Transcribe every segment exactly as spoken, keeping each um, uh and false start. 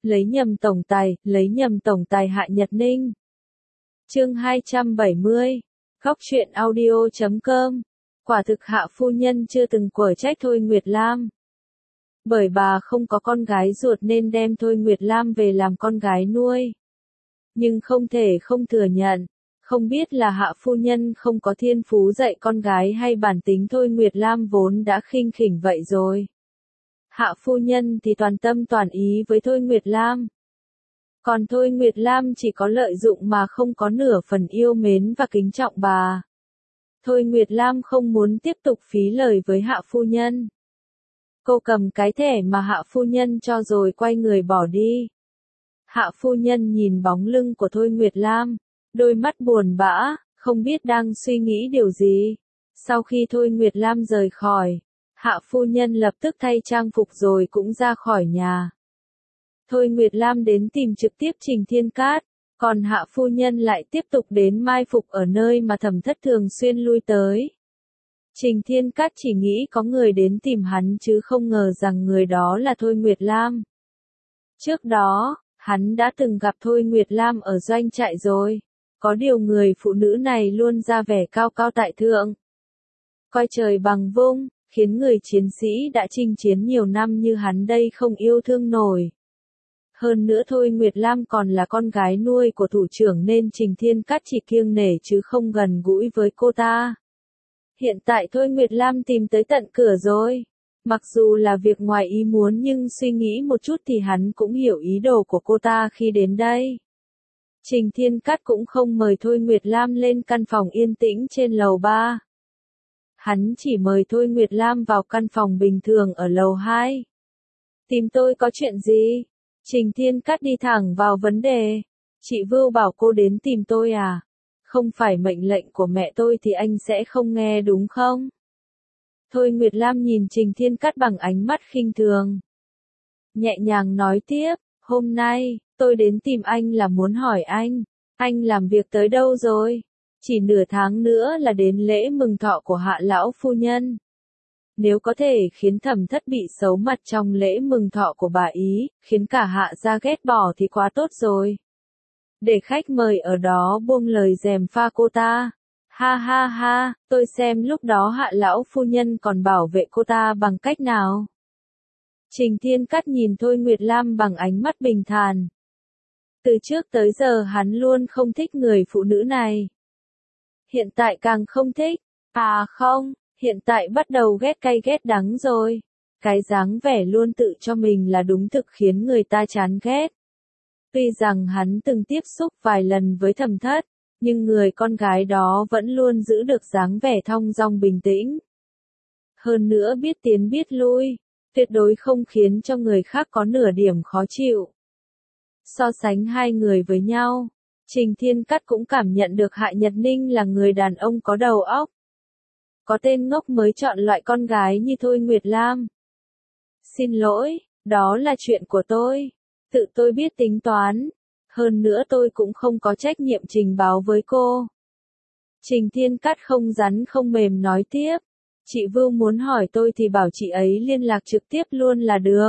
Lấy nhầm tổng tài, lấy nhầm tổng tài Hạ Nhật Ninh. Chương hai trăm bảy mươi. Góc truyện audio chấm com. Quả thực Hạ phu nhân chưa từng quở trách Thôi Nguyệt Lam. Bởi bà không có con gái ruột nên đem Thôi Nguyệt Lam về làm con gái nuôi. Nhưng không thể không thừa nhận, không biết là Hạ phu nhân không có thiên phú dạy con gái hay bản tính Thôi Nguyệt Lam vốn đã khinh khỉnh vậy rồi. Hạ phu nhân thì toàn tâm toàn ý với Thôi Nguyệt Lam. Còn Thôi Nguyệt Lam chỉ có lợi dụng mà không có nửa phần yêu mến và kính trọng bà. Thôi Nguyệt Lam không muốn tiếp tục phí lời với Hạ phu nhân. Cô cầm cái thẻ mà Hạ phu nhân cho rồi quay người bỏ đi. Hạ phu nhân nhìn bóng lưng của Thôi Nguyệt Lam, đôi mắt buồn bã, không biết đang suy nghĩ điều gì. Sau khi Thôi Nguyệt Lam rời khỏi, Hạ phu nhân lập tức thay trang phục rồi cũng ra khỏi nhà. Thôi Nguyệt Lam đến tìm trực tiếp Trình Thiên Cát, còn Hạ phu nhân lại tiếp tục đến mai phục ở nơi mà Thẩm Thất thường xuyên lui tới. Trình Thiên Cát chỉ nghĩ có người đến tìm hắn chứ không ngờ rằng người đó là Thôi Nguyệt Lam. Trước đó, hắn đã từng gặp Thôi Nguyệt Lam ở doanh trại rồi, có điều người phụ nữ này luôn ra vẻ cao cao tại thượng. Coi trời bằng vung, khiến người chiến sĩ đã chinh chiến nhiều năm như hắn đây không yêu thương nổi. Hơn nữa Thôi Nguyệt Lam còn là con gái nuôi của thủ trưởng nên Trình Thiên Cát chỉ kiêng nể chứ không gần gũi với cô ta. Hiện tại Thôi Nguyệt Lam tìm tới tận cửa rồi. Mặc dù là việc ngoài ý muốn nhưng suy nghĩ một chút thì hắn cũng hiểu ý đồ của cô ta khi đến đây. Trình Thiên Cát cũng không mời Thôi Nguyệt Lam lên căn phòng yên tĩnh trên lầu ba. Hắn chỉ mời Thôi Nguyệt Lam vào căn phòng bình thường ở lầu hai. Tìm tôi có chuyện gì? Trình Thiên Cát đi thẳng vào vấn đề. Chị Vưu bảo cô đến tìm tôi à? Không phải mệnh lệnh của mẹ tôi thì anh sẽ không nghe đúng không? Thôi Nguyệt Lam nhìn Trình Thiên Cát bằng ánh mắt khinh thường. Nhẹ nhàng nói tiếp, hôm nay, tôi đến tìm anh là muốn hỏi anh, anh làm việc tới đâu rồi? Chỉ nửa tháng nữa là đến lễ mừng thọ của Hạ lão phu nhân. Nếu có thể khiến Thẩm Thất bị xấu mặt trong lễ mừng thọ của bà ý, khiến cả Hạ gia ghét bỏ thì quá tốt rồi. Để khách mời ở đó buông lời gièm pha cô ta. Ha ha ha, tôi xem lúc đó Hạ lão phu nhân còn bảo vệ cô ta bằng cách nào. Trình Thiên Cát nhìn Thôi Nguyệt Lam bằng ánh mắt bình thản. Từ trước tới giờ hắn luôn không thích người phụ nữ này. Hiện tại càng không thích. À không, hiện tại bắt đầu ghét cay ghét đắng rồi. Cái dáng vẻ luôn tự cho mình là đúng thực khiến người ta chán ghét. Tuy rằng hắn từng tiếp xúc vài lần với Thẩm Thất, nhưng người con gái đó vẫn luôn giữ được dáng vẻ thong dong bình tĩnh. Hơn nữa biết tiến biết lui, tuyệt đối không khiến cho người khác có nửa điểm khó chịu. So sánh hai người với nhau, Trình Thiên Cát cũng cảm nhận được Hạ Nhật Ninh là người đàn ông có đầu óc. Có tên ngốc mới chọn loại con gái như Thôi Nguyệt Lam. Xin lỗi, đó là chuyện của tôi. Tự tôi biết tính toán. Hơn nữa tôi cũng không có trách nhiệm trình báo với cô. Trình Thiên Cát không rắn không mềm nói tiếp. Chị Vưu muốn hỏi tôi thì bảo chị ấy liên lạc trực tiếp luôn là được.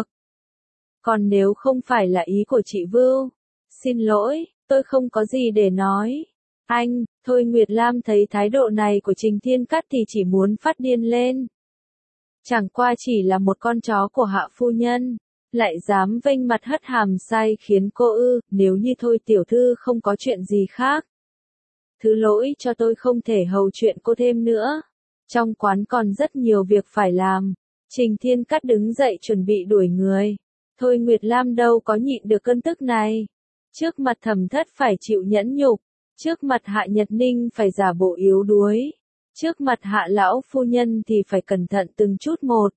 Còn nếu không phải là ý của chị Vưu, xin lỗi, tôi không có gì để nói. Anh, Thôi Nguyệt Lam thấy thái độ này của Trình Thiên Cát thì chỉ muốn phát điên lên. Chẳng qua chỉ là một con chó của Hạ phu nhân, lại dám vênh mặt hất hàm sai khiến cô ư, nếu như Thôi tiểu thư không có chuyện gì khác. Thứ lỗi cho tôi không thể hầu chuyện cô thêm nữa. Trong quán còn rất nhiều việc phải làm. Trình Thiên Cát đứng dậy chuẩn bị đuổi người. Thôi Nguyệt Lam đâu có nhịn được cơn tức này. Trước mặt Thẩm Thất phải chịu nhẫn nhục. Trước mặt Hạ Nhật Ninh phải giả bộ yếu đuối. Trước mặt Hạ lão phu nhân thì phải cẩn thận từng chút một.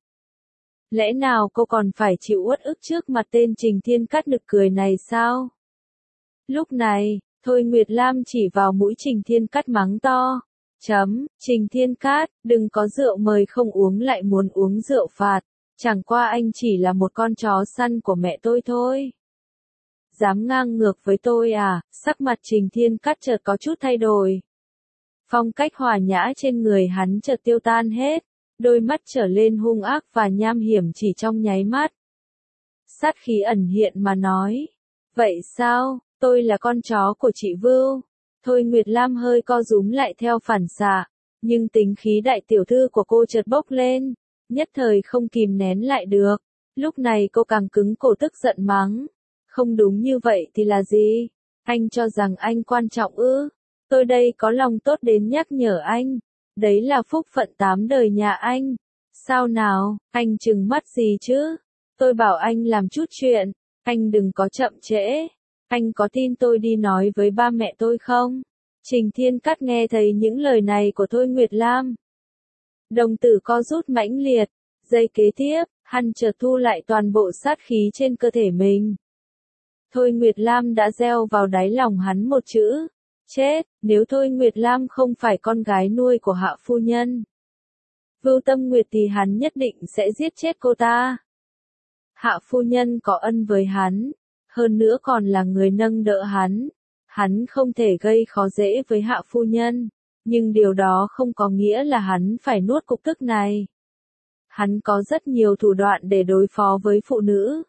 Lẽ nào cô còn phải chịu uất ức trước mặt tên Trình Thiên Cát nực cười này sao? Lúc này, Thôi Nguyệt Lam chỉ vào mũi Trình Thiên Cát mắng to. Chấm, Trình Thiên Cát, đừng có rượu mời không uống lại muốn uống rượu phạt. Chẳng qua anh chỉ là một con chó săn của mẹ tôi thôi. Dám ngang ngược với tôi à? Sắc mặt Trình Thiên Cát chợt có chút thay đổi. Phong cách hòa nhã trên người hắn chợt tiêu tan hết. Đôi mắt trở lên hung ác và nham hiểm chỉ trong nháy mắt. sát khí ẩn hiện mà nói. Vậy sao, tôi là con chó của chị Vưu. Thôi Nguyệt Lam hơi co rúm lại theo phản xạ, nhưng tính khí đại tiểu thư của cô chợt bốc lên, nhất thời không kìm nén lại được. Lúc này cô càng cứng cổ tức giận mắng. Không đúng như vậy thì là gì? Anh cho rằng anh quan trọng ư? Tôi đây có lòng tốt đến nhắc nhở anh. Đấy là phúc phận tám đời nhà anh. Sao nào, anh trừng mắt gì chứ? Tôi bảo anh làm chút chuyện, anh đừng có chậm trễ. Anh có tin tôi đi nói với ba mẹ tôi không? Trình Thiên Cát nghe thấy những lời này của Thôi Nguyệt Lam. Đồng tử co rút mãnh liệt, giây kế tiếp, hắn chợt thu lại toàn bộ sát khí trên cơ thể mình. Thôi Nguyệt Lam đã gieo vào đáy lòng hắn một chữ. Chết, nếu Thôi Nguyệt Lam không phải con gái nuôi của Hạ phu nhân Vưu Tâm Nguyệt thì hắn nhất định sẽ giết chết cô ta. Hạ phu nhân có ân với hắn, hơn nữa còn là người nâng đỡ hắn. Hắn không thể gây khó dễ với Hạ phu nhân, nhưng điều đó không có nghĩa là hắn phải nuốt cục tức này. Hắn có rất nhiều thủ đoạn để đối phó với phụ nữ.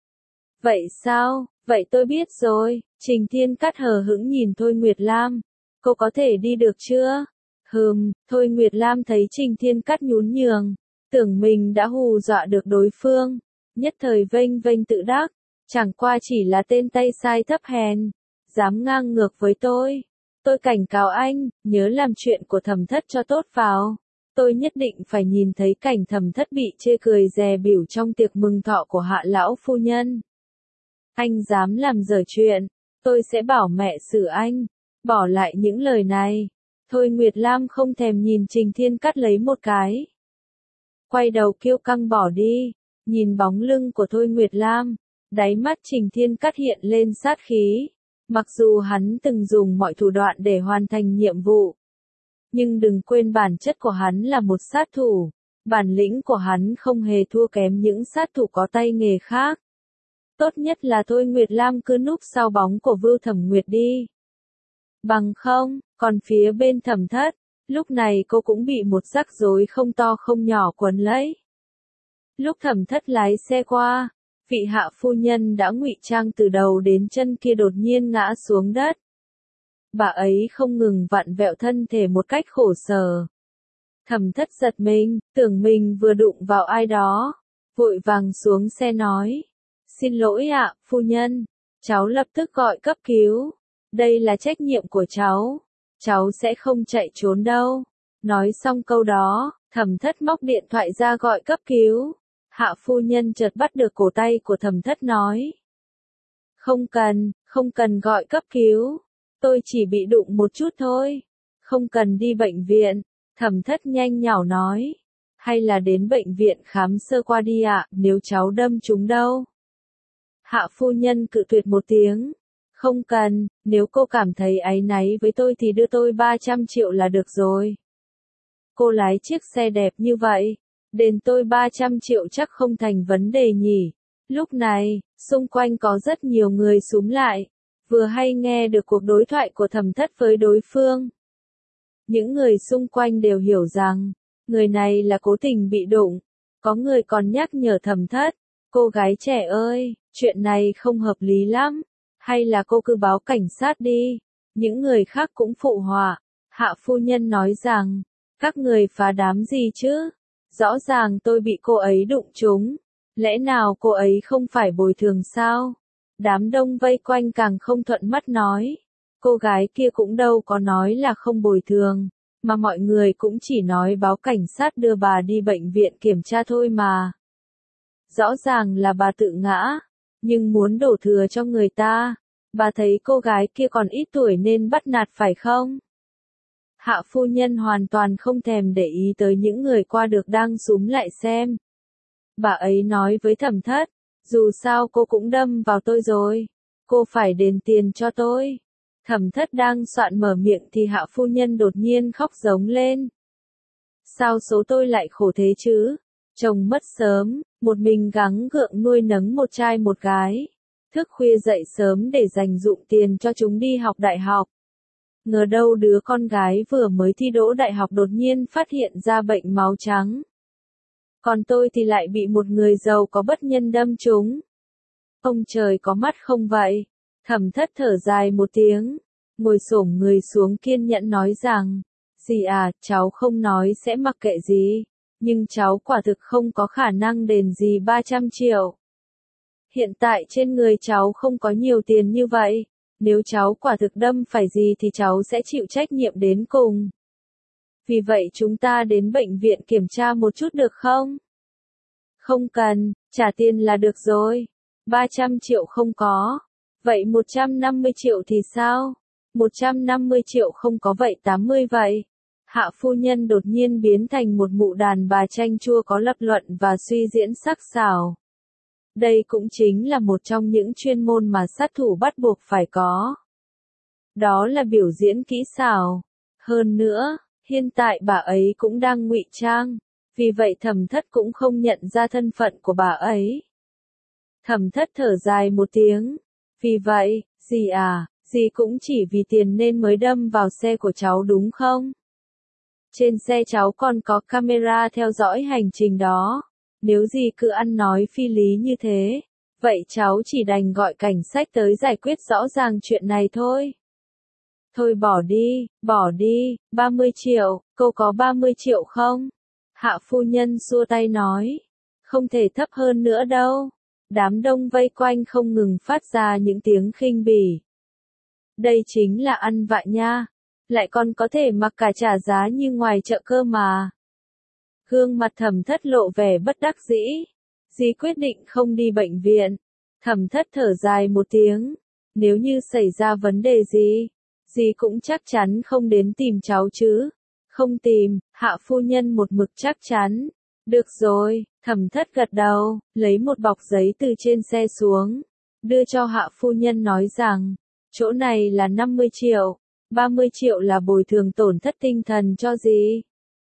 Vậy sao? Vậy tôi biết rồi. Trình Thiên Cát hờ hững nhìn Thôi Nguyệt Lam. Cô có thể đi được chưa? Hừm, Thôi Nguyệt Lam thấy Trình Thiên Cát nhún nhường, tưởng mình đã hù dọa được đối phương, nhất thời vênh vênh tự đắc, chẳng qua chỉ là tên tay sai thấp hèn, dám ngang ngược với tôi. Tôi cảnh cáo anh, nhớ làm chuyện của Thẩm Thất cho tốt vào. Tôi nhất định phải nhìn thấy cảnh Thẩm Thất bị chê cười dè bỉu trong tiệc mừng thọ của Hạ lão phu nhân. Anh dám làm dở chuyện, tôi sẽ bảo mẹ xử anh. Bỏ lại những lời này. Thôi Nguyệt Lam không thèm nhìn Trình Thiên Cát lấy một cái. Quay đầu kiêu căng bỏ đi, nhìn bóng lưng của Thôi Nguyệt Lam, đáy mắt Trình Thiên Cát hiện lên sát khí. Mặc dù hắn từng dùng mọi thủ đoạn để hoàn thành nhiệm vụ, nhưng đừng quên bản chất của hắn là một sát thủ. Bản lĩnh của hắn không hề thua kém những sát thủ có tay nghề khác. Tốt nhất là Thôi Nguyệt Lam cứ núp sau bóng của Vưu Thẩm Nguyệt đi. Bằng không, còn phía bên Thẩm Thất, lúc này cô cũng bị một rắc rối không to không nhỏ quấn lấy. Lúc Thẩm Thất lái xe qua, vị Hạ phu nhân đã ngụy trang từ đầu đến chân kia đột nhiên ngã xuống đất. Bà ấy không ngừng vặn vẹo thân thể một cách khổ sở. Thẩm Thất giật mình, tưởng mình vừa đụng vào ai đó, vội vàng xuống xe nói. Xin lỗi ạ, phu nhân, cháu lập tức gọi cấp cứu. Đây là trách nhiệm của cháu, cháu sẽ không chạy trốn đâu. Nói xong câu đó, Thẩm Thất móc điện thoại ra gọi cấp cứu. Hạ phu nhân chợt bắt được cổ tay của Thẩm Thất nói. Không cần, không cần gọi cấp cứu. Tôi chỉ bị đụng một chút thôi. Không cần đi bệnh viện. Thẩm Thất nhanh nhảu nói. Hay là đến bệnh viện khám sơ qua đi ạ, nếu cháu đâm trúng đâu. Hạ phu nhân cự tuyệt một tiếng. Không cần, nếu cô cảm thấy áy náy với tôi thì đưa tôi ba trăm triệu là được rồi. Cô lái chiếc xe đẹp như vậy, đền tôi ba trăm triệu chắc không thành vấn đề nhỉ. Lúc này, xung quanh có rất nhiều người xúm lại, vừa hay nghe được cuộc đối thoại của Thẩm Thất với đối phương. Những người xung quanh đều hiểu rằng, người này là cố tình bị đụng. Có người còn nhắc nhở Thẩm Thất, cô gái trẻ ơi, chuyện này không hợp lý lắm. Hay là cô cứ báo cảnh sát đi. Những người khác cũng phụ họa. Hạ phu nhân nói rằng, các người phá đám gì chứ? Rõ ràng tôi bị cô ấy đụng trúng. Lẽ nào cô ấy không phải bồi thường sao? Đám đông vây quanh càng không thuận mắt nói. Cô gái kia cũng đâu có nói là không bồi thường, mà mọi người cũng chỉ nói báo cảnh sát đưa bà đi bệnh viện kiểm tra thôi mà. Rõ ràng là bà tự ngã. Nhưng muốn đổ thừa cho người ta, bà thấy cô gái kia còn ít tuổi nên bắt nạt phải không? Hạ phu nhân hoàn toàn không thèm để ý tới những người qua được đang xúm lại xem. Bà ấy nói với Thẩm Thất, dù sao cô cũng đâm vào tôi rồi, cô phải đền tiền cho tôi. Thẩm Thất đang soạn mở miệng thì Hạ phu nhân đột nhiên khóc giống lên. Sao số tôi lại khổ thế chứ? Chồng mất sớm, một mình gắng gượng nuôi nấng một trai một gái. Thức khuya dậy sớm để dành dụm tiền cho chúng đi học đại học. Ngờ đâu đứa con gái vừa mới thi đỗ đại học đột nhiên phát hiện ra bệnh máu trắng. Còn tôi thì lại bị một người giàu có bất nhân đâm trúng. Ông trời có mắt không vậy? Thẩm Thất thở dài một tiếng, ngồi xổm người xuống kiên nhẫn nói rằng, dì à, cháu không nói sẽ mặc kệ gì, nhưng cháu quả thực không có khả năng đền dì ba trăm triệu. Hiện tại trên người cháu không có nhiều tiền như vậy, nếu cháu quả thực đâm phải gì thì cháu sẽ chịu trách nhiệm đến cùng. Vì vậy chúng ta đến bệnh viện kiểm tra một chút được không? Không cần, trả tiền là được rồi. ba trăm triệu không có. Vậy một trăm năm mươi triệu thì sao? một trăm năm mươi triệu không có vậy tám mươi vậy. Hạ phu nhân đột nhiên biến thành một mụ đàn bà chanh chua có lập luận và suy diễn sắc sảo. Đây cũng chính là một trong những chuyên môn mà sát thủ bắt buộc phải có. Đó là biểu diễn kỹ xảo. Hơn nữa, hiện tại bà ấy cũng đang ngụy trang, vì vậy Thẩm Thất cũng không nhận ra thân phận của bà ấy. Thẩm Thất thở dài một tiếng. Vì vậy, dì à, dì cũng chỉ vì tiền nên mới đâm vào xe của cháu đúng không? Trên xe cháu còn có camera theo dõi hành trình đó. Nếu dì cứ ăn nói phi lý như thế, vậy cháu chỉ đành gọi cảnh sát tới giải quyết rõ ràng chuyện này thôi. Thôi bỏ đi, bỏ đi, ba mươi triệu, cô có ba mươi triệu không? Hạ phu nhân xua tay nói, không thể thấp hơn nữa đâu. Đám đông vây quanh không ngừng phát ra những tiếng khinh bỉ. Đây chính là ăn vạ nha, lại còn có thể mặc cả trả giá như ngoài chợ cơ mà. Gương mặt Thẩm Thất lộ vẻ bất đắc dĩ. Dì quyết định không đi bệnh viện. Thẩm Thất thở dài một tiếng. Nếu như xảy ra vấn đề gì, dì cũng chắc chắn không đến tìm cháu chứ. Không tìm, Hạ phu nhân một mực chắc chắn. Được rồi, Thẩm Thất gật đầu, lấy một bọc giấy từ trên xe xuống, đưa cho Hạ phu nhân nói rằng, chỗ này là năm mươi triệu, ba mươi triệu là bồi thường tổn thất tinh thần cho dì.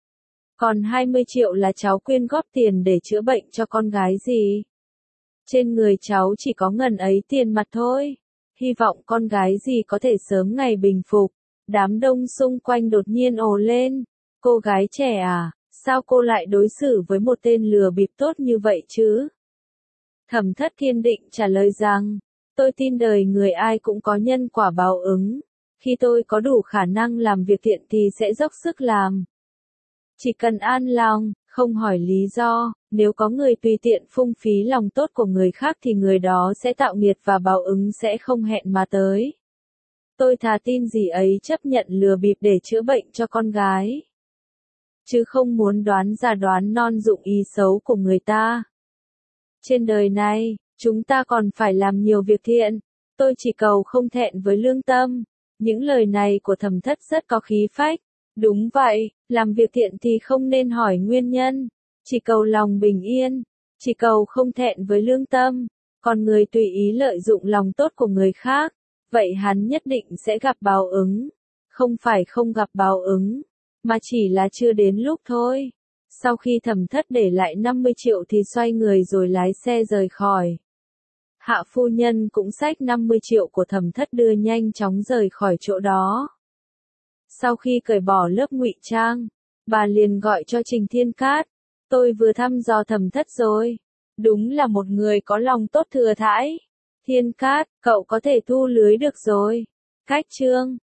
Còn hai mươi triệu là cháu quyên góp tiền để chữa bệnh cho con gái dì. Trên người cháu chỉ có ngần ấy tiền mặt thôi. Hy vọng con gái dì có thể sớm ngày bình phục. Đám đông xung quanh đột nhiên ồ lên. Cô gái trẻ à, sao cô lại đối xử với một tên lừa bịp tốt như vậy chứ? Thẩm Thất kiên định trả lời rằng, tôi tin đời người ai cũng có nhân quả báo ứng. Khi tôi có đủ khả năng làm việc thiện thì sẽ dốc sức làm. Chỉ cần an lòng, không hỏi lý do, nếu có người tùy tiện phung phí lòng tốt của người khác thì người đó sẽ tạo nghiệt và báo ứng sẽ không hẹn mà tới. Tôi thà tin dì ấy chấp nhận lừa bịp để chữa bệnh cho con gái, chứ không muốn đoán già đoán non dụng ý xấu của người ta. Trên đời này, chúng ta còn phải làm nhiều việc thiện, tôi chỉ cầu không thẹn với lương tâm. Những lời này của Thẩm Thất rất có khí phách. Đúng vậy, làm việc thiện thì không nên hỏi nguyên nhân, chỉ cầu lòng bình yên, chỉ cầu không thẹn với lương tâm. Còn người tùy ý lợi dụng lòng tốt của người khác, vậy hắn nhất định sẽ gặp báo ứng. Không phải không gặp báo ứng, mà chỉ là chưa đến lúc thôi. Sau khi Thẩm Thất để lại năm mươi triệu thì xoay người rồi lái xe rời khỏi. Hạ phu nhân cũng xách năm mươi triệu của Thẩm Thất đưa nhanh chóng rời khỏi chỗ đó. Sau khi cởi bỏ lớp ngụy trang, bà liền gọi cho Trình Thiên Cát. Tôi vừa thăm dò Thẩm Thất rồi. Đúng là một người có lòng tốt thừa thãi. Thiên Cát, cậu có thể thu lưới được rồi. Cách chương